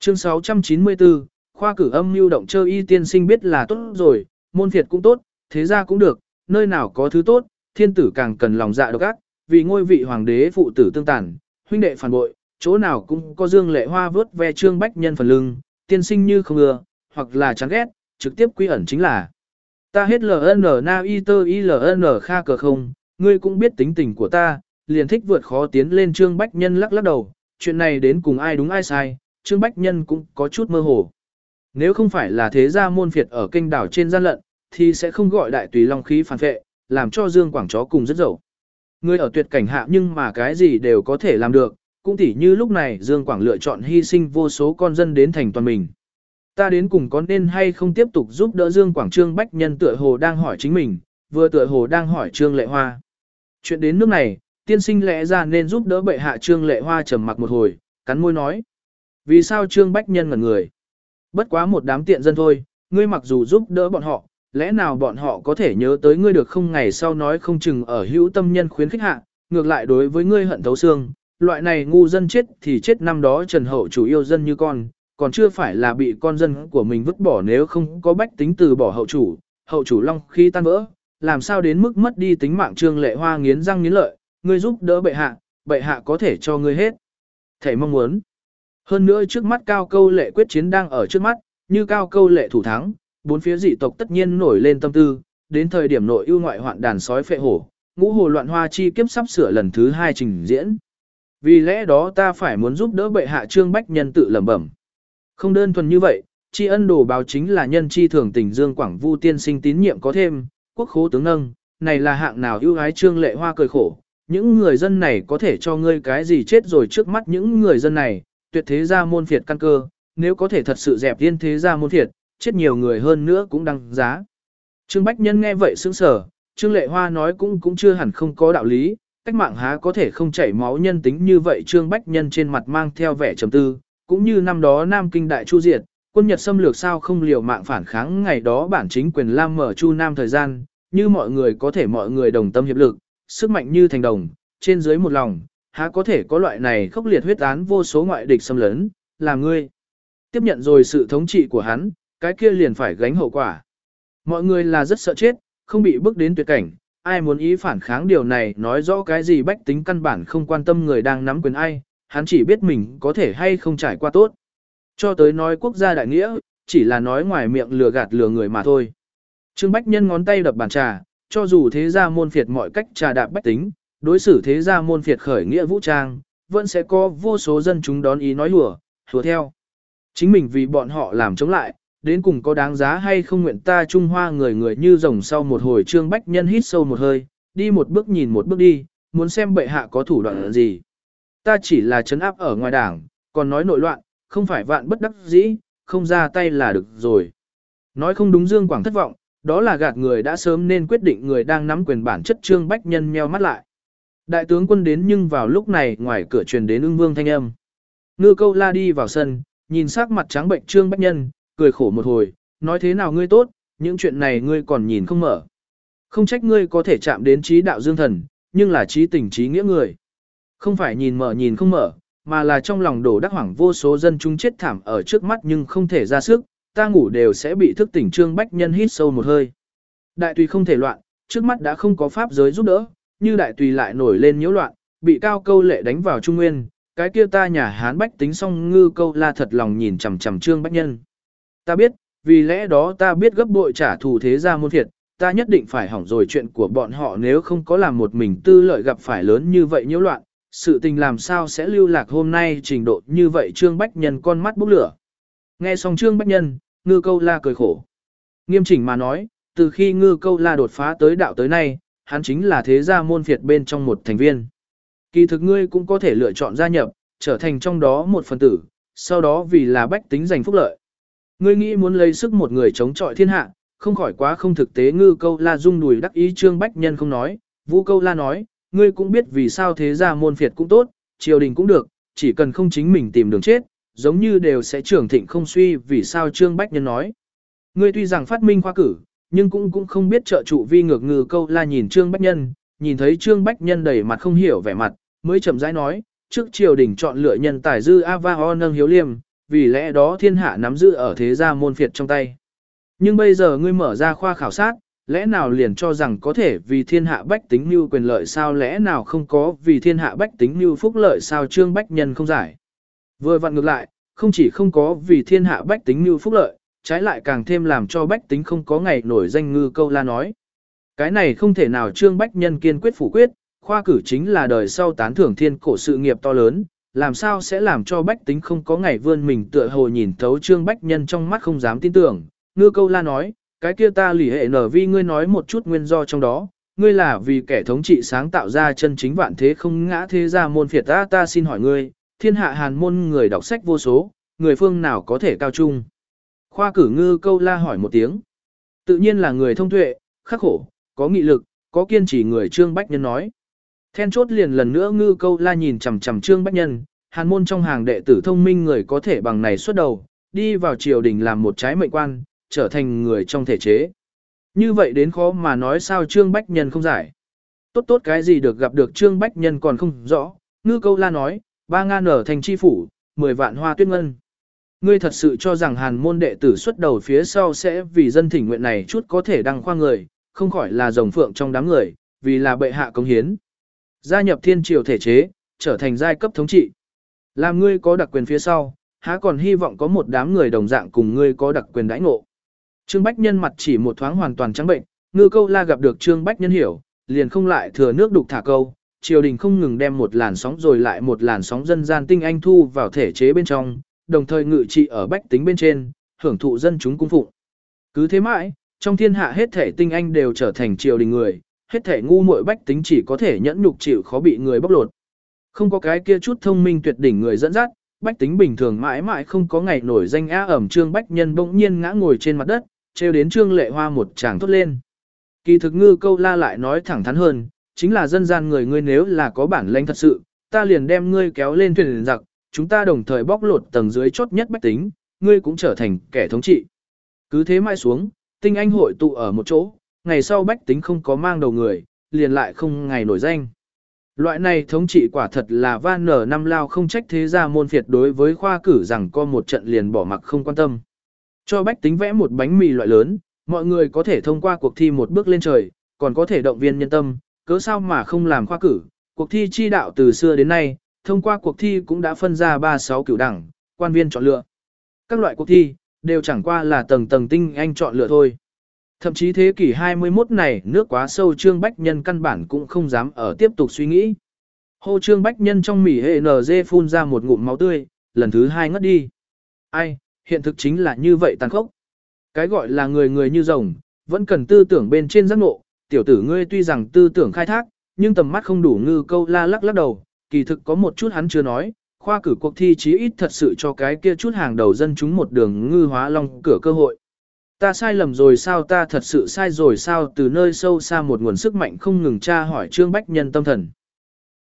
Chương 694, khoa cử âm mưu động chơi y tiên sinh biết là tốt rồi, môn phiệt cũng tốt, thế gia cũng được, nơi nào có thứ tốt, thiên tử càng cần lòng dạ độc ác, vì ngôi vị hoàng đế phụ tử tương tàn, huynh đệ phản bội, chỗ nào cũng có Dương Lệ Hoa vớt ve Trương Bách Nhân phần lưng, tiên sinh như không ưa, hoặc là chán ghét, trực tiếp quy ẩn chính là. Ta hết LN na y tơ y LN kha cờ không, ngươi cũng biết tính tình của ta, liền thích vượt khó tiến lên. Trương Bách Nhân lắc lắc đầu, chuyện này đến cùng ai đúng ai sai, Trương Bách Nhân cũng có chút mơ hồ. Nếu không phải là thế gia môn phiệt ở kênh đảo trên gian lận, thì sẽ không gọi đại tùy long khí phản vệ, làm cho Dương Quảng chó cùng rất dậu. Người ở tuyệt cảnh hạ nhưng mà cái gì đều có thể làm được, cũng tỉ như lúc này Dương Quảng lựa chọn hy sinh vô số con dân đến thành toàn mình. Ta đến cùng có nên hay không tiếp tục giúp đỡ Dương Quảng? Trương Bách Nhân tựa hồ đang hỏi chính mình, vừa tựa hồ đang hỏi Trương Lệ Hoa. Chuyện đến nước này, tiên sinh lẽ ra nên giúp đỡ bệ hạ. Trương Lệ Hoa trầm mặc một hồi, cắn môi nói. Vì sao? Trương Bách Nhân ngẩn người. Bất quá một đám tiện dân thôi, ngươi mặc dù giúp đỡ bọn họ, lẽ nào bọn họ có thể nhớ tới ngươi được không? Ngày sau nói không chừng ở hữu tâm nhân khuyến khích hạ, ngược lại đối với ngươi hận thấu xương. Loại này ngu dân chết thì chết năm đó Trần Hậu chủ yêu dân như con, còn chưa phải là bị con dân của mình vứt bỏ. Nếu không có bách tính từ bỏ hậu chủ long khi tan vỡ, làm sao đến mức mất đi tính mạng? Trương Lệ Hoa nghiến răng nghiến lợi, ngươi giúp đỡ bệ hạ có thể cho ngươi hết thảy mong muốn. Hơn nữa trước mắt Cao Câu Lệ quyết chiến đang ở trước mắt, như Cao Câu Lệ thủ thắng, bốn phía dị tộc tất nhiên nổi lên tâm tư, đến thời điểm nội ưu ngoại hoạn đàn sói phệ hổ, ngũ hồ loạn hoa chi kiếp sắp sửa lần thứ 2 trình diễn. Vì lẽ đó ta phải muốn giúp đỡ bệ hạ. Trương Bách Nhân tự lẩm bẩm. Không đơn thuần như vậy, tri ân đồ báo chính là nhân chi thường tình. Dương Quảng Vu tiên sinh tín nhiệm có thêm, quốc khố tướng nâng, này là hạng nào ưu ái? Trương Lệ Hoa cười khổ, những người dân này có thể cho ngươi cái gì? Chết rồi trước mắt những người dân này, tuyệt thế gia môn phiệt căn cơ, nếu có thể thật sự dẹp tiên thế gia môn phiệt, chết nhiều người hơn nữa cũng đăng giá. Trương Bách Nhân nghe vậy sững sờ, Trương Lệ Hoa nói cũng chưa hẳn không có đạo lý, cách mạng há có thể không chảy máu nhân tính như vậy? Trương Bách Nhân trên mặt mang theo vẻ trầm tư, cũng như năm đó Nam Kinh đại chu diệt, quân Nhật xâm lược sao không liều mạng phản kháng ngày đó bản chính quyền Lam mở Chu Nam thời gian, như mọi người có thể mọi người đồng tâm hiệp lực, sức mạnh như thành đồng, trên dưới một lòng, há có thể có loại này khốc liệt huyết án vô số ngoại địch xâm lấn, làm ngươi tiếp nhận rồi sự thống trị của hắn, cái kia liền phải gánh hậu quả. Mọi người là rất sợ chết, không bị bước đến tuyệt cảnh, ai muốn ý phản kháng? Điều này nói rõ cái gì? Bách tính căn bản không quan tâm người đang nắm quyền ai, hắn chỉ biết mình có thể hay không trải qua tốt. Cho tới nói quốc gia đại nghĩa, chỉ là nói ngoài miệng lừa gạt lừa người mà thôi. Trương Bách Nhân ngón tay đập bàn trà, cho dù thế gia môn phiệt mọi cách trà đạp bách tính, đối xử thế gia môn phiệt khởi nghĩa vũ trang, vẫn sẽ có vô số dân chúng đón ý nói hùa theo. Chính mình vì bọn họ làm chống lại, đến cùng có đáng giá hay không? Nguyện ta Trung Hoa người người như rồng. Sau một hồi Trương Bách Nhân hít sâu một hơi, đi một bước nhìn một bước đi, muốn xem bệ hạ có thủ đoạn gì. Ta chỉ là trấn áp ở ngoài đảng, còn nói nội loạn, không phải vạn bất đắc dĩ, không ra tay là được rồi. Nói không đúng. Dương Quảng thất vọng, đó là gạt người, đã sớm nên quyết định người đang nắm quyền bản chất. Trương Bách Nhân nheo mắt lại. Đại tướng quân đến, nhưng vào lúc này ngoài cửa truyền đến Ưng Vương thanh âm. Ngư Câu La đi vào sân, nhìn sắc mặt trắng bệnh Trương Bách Nhân, cười khổ một hồi, nói thế nào ngươi tốt, những chuyện này ngươi còn nhìn không mở. Không trách ngươi có thể chạm đến trí đạo dương thần, nhưng là trí tình trí nghĩa người. Không phải nhìn mở nhìn không mở, mà là trong lòng đổ đắc hoảng, vô số dân chúng chết thảm ở trước mắt nhưng không thể ra sức, ta ngủ đều sẽ bị thức tỉnh. Trương Bách Nhân hít sâu một hơi. Đại tùy không thể loạn, trước mắt đã không có pháp giới giúp đỡ, như đại tùy lại nổi lên nhiễu loạn, bị Cao Câu Lệ đánh vào Trung Nguyên, cái kia ta nhà Hán bách tính xong. Ngư Câu La thật lòng nhìn chằm chằm Trương Bách Nhân. Ta biết, vì lẽ đó ta biết gấp bội trả thù thế gia môn phiệt, ta nhất định phải hỏng rồi chuyện của bọn họ, nếu không có làm một mình tư lợi gặp phải lớn như vậy nhiễu loạn, sự tình làm sao sẽ lưu lạc hôm nay trình độ như vậy? Trương Bách Nhân con mắt bốc lửa. Nghe xong Trương Bách Nhân, Ngư Câu La cười khổ. Nghiêm chỉnh mà nói, từ khi Ngư Câu La đột phá tới đạo tới nay, hắn chính là thế gia môn phiệt bên trong một thành viên. Kỳ thực ngươi cũng có thể lựa chọn gia nhập, trở thành trong đó một phần tử, sau đó vì là bách tính giành phúc lợi. Ngươi nghĩ muốn lấy sức một người chống chọi thiên hạ, không khỏi quá không thực tế. Ngư Câu La rung đùi đắc ý. Trương Bách Nhân không nói, Vũ Câu La nói, ngươi cũng biết vì sao thế gia môn phiệt cũng tốt, triều đình cũng được, chỉ cần không chính mình tìm đường chết, giống như đều sẽ trưởng thịnh không suy. Vì sao? Trương Bách Nhân nói, ngươi tuy rằng phát minh khoa cử, nhưng cũng không biết trợ trụ vi ngược. Ngư Câu La nhìn Trương Bách Nhân, nhìn thấy Trương Bách Nhân đầy mặt không hiểu vẻ mặt, mới chậm rãi nói, trước triều đình chọn lựa nhân tài dư Ava nâng Hiếu Liêm, vì lẽ đó thiên hạ nắm giữ ở thế gia môn phiệt trong tay. Nhưng bây giờ ngươi mở ra khoa khảo sát, lẽ nào liền cho rằng có thể vì thiên hạ bách tính mưu quyền lợi sao, lẽ nào không có vì thiên hạ bách tính mưu phúc lợi sao, Trương Bách Nhân không giải. Vừa vặn ngược lại, không chỉ không có vì thiên hạ bách tính mưu phúc lợi, trái lại càng thêm làm cho bách tính không có ngày nổi danh. Ngư Câu La nói. Cái này không thể nào. Trương Bách Nhân kiên quyết phủ quyết, khoa cử chính là đời sau tán thưởng thiên cổ sự nghiệp to lớn, làm sao sẽ làm cho bách tính không có ngày vươn mình. Tựa hồ nhìn thấu Trương Bách Nhân trong mắt không dám tin tưởng, Ngư Câu La nói, cái kia ta lì hệ nở vi ngươi nói một chút nguyên do trong đó, ngươi là vì kẻ thống trị sáng tạo ra chân chính vạn thế không ngã thế gia môn phiệt. Ta xin hỏi ngươi, thiên hạ hàn môn người đọc sách vô số, người phương nào có thể cao trung? Khoa cử Ngư Câu La hỏi một tiếng. Tự nhiên là người thông tuệ, khắc khổ, có nghị lực, có kiên trì người. Trương Bách Nhân nói. Then chốt liền lần nữa Ngư Câu La nhìn chằm chằm Trương Bách Nhân, hàn môn trong hàng đệ tử thông minh người có thể bằng này xuất đầu, đi vào triều đình làm một trái mệnh quan, trở thành người trong thể chế. Như vậy đến khó mà nói sao. Trương Bách Nhân không giải. Tốt cái gì được gặp được Trương Bách Nhân còn không rõ. Ngư Câu La nói, 3.000 ở thành chi phủ, 10 vạn hoa tuyết ngân. Ngươi thật sự cho rằng hàn môn đệ tử xuất đầu phía sau sẽ vì dân thỉnh nguyện này chút có thể đăng khoa người, không khỏi là rồng phượng trong đám người, vì là bệ hạ cống hiến. Gia nhập thiên triều thể chế, trở thành giai cấp thống trị. Làm ngươi có đặc quyền phía sau, há còn hy vọng có một đám người đồng dạng cùng ngươi có đặc quyền đãi ngộ. Trương Bách Nhân mặt chỉ một thoáng hoàn toàn trắng bệnh, Ngư Câu La gặp được Trương Bách Nhân hiểu, liền không lại thừa nước đục thả câu, triều đình không ngừng đem một làn sóng rồi lại một làn sóng dân gian tinh anh thu vào thể chế bên trong, đồng thời ngự trị ở bách tính bên trên, hưởng thụ dân chúng cung phụng. Cứ thế mãi, trong thiên hạ hết thể tinh anh đều trở thành triều đình người, hết thể ngu muội bách tính chỉ có thể nhẫn nhục chịu khó bị người bóc lột. Không có cái kia chút thông minh tuyệt đỉnh người dẫn dắt, bách tính bình thường mãi mãi không có ngày nổi danh á ẩm. Trương Bách Nhân bỗng nhiên ngã ngồi trên mặt đất, trêu đến Trương Lệ Hoa một tràng thốt lên. Kỳ thực Ngư Câu La lại nói thẳng thắn hơn, chính là dân gian người ngươi nếu là có bản lĩnh thật sự, ta liền đem ngươi kéo lên thuyền giặc, chúng ta đồng thời bóc lột tầng dưới chốt nhất bách tính, ngươi cũng trở thành kẻ thống trị. Cứ thế mãi xuống, tinh anh hội tụ ở một chỗ, ngày sau bách tính không có mang đầu người, liền lại không ngày nổi danh. Loại này thống trị quả thật là van nở năm lao, không trách thế gia môn phiệt đối với khoa cử rằng có một trận liền bỏ mặc không quan tâm. Cho bách tính vẽ một bánh mì loại lớn, mọi người có thể thông qua cuộc thi một bước lên trời, còn có thể động viên nhân tâm, cớ sao mà không làm khoa cử. Cuộc thi chi đạo từ xưa đến nay, thông qua cuộc thi cũng đã phân ra 36 cửu đẳng, quan viên chọn lựa. Các loại cuộc thi, đều chẳng qua là tầng tầng tinh anh chọn lựa thôi. Thậm chí thế kỷ 21 này nước quá sâu, Trương Bách Nhân căn bản cũng không dám ở tiếp tục suy nghĩ. Hô Trương Bách Nhân trong mỉ hệ NG phun ra một ngụm máu tươi, lần thứ hai ngất đi. Ai, hiện thực chính là như vậy tàn khốc. Cái gọi là người người như rồng, vẫn cần tư tưởng bên trên giác ngộ. Tiểu tử ngươi tuy rằng tư tưởng khai thác, nhưng tầm mắt không đủ. Ngư Câu La lắc lắc đầu, kỳ thực có một chút hắn chưa nói, khoa cử cuộc thi chí ít thật sự cho cái kia chút hàng đầu dân chúng một đường ngư hóa long cửa cơ hội. Ta sai lầm rồi sao, ta thật sự sai rồi sao? Từ nơi sâu xa một nguồn sức mạnh không ngừng tra hỏi Trương Bách Nhân tâm thần.